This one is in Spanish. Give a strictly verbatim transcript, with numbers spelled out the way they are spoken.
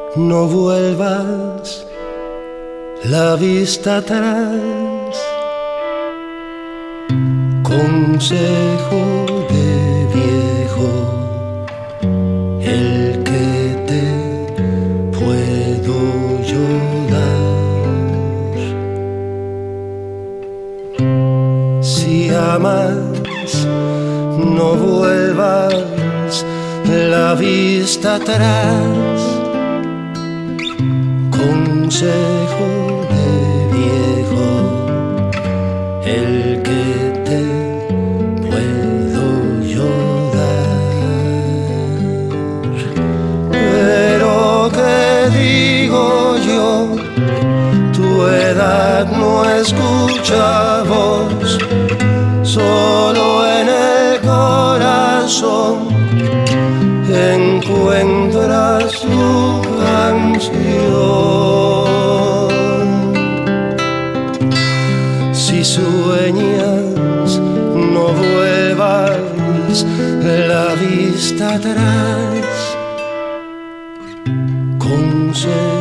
no vuelvas la vista atrás. Consejo de viejo, el que te puedo yo dar. Si amas, no vuelvas la vista atrás. Consejo de viejo, el que te puedo yo dar. Pero ¿qué digo yo? Tu edad no escucha voz, solo en el corazón encuentras tu canción. Si sueñas, no vuelvas la vista atrás. Consejo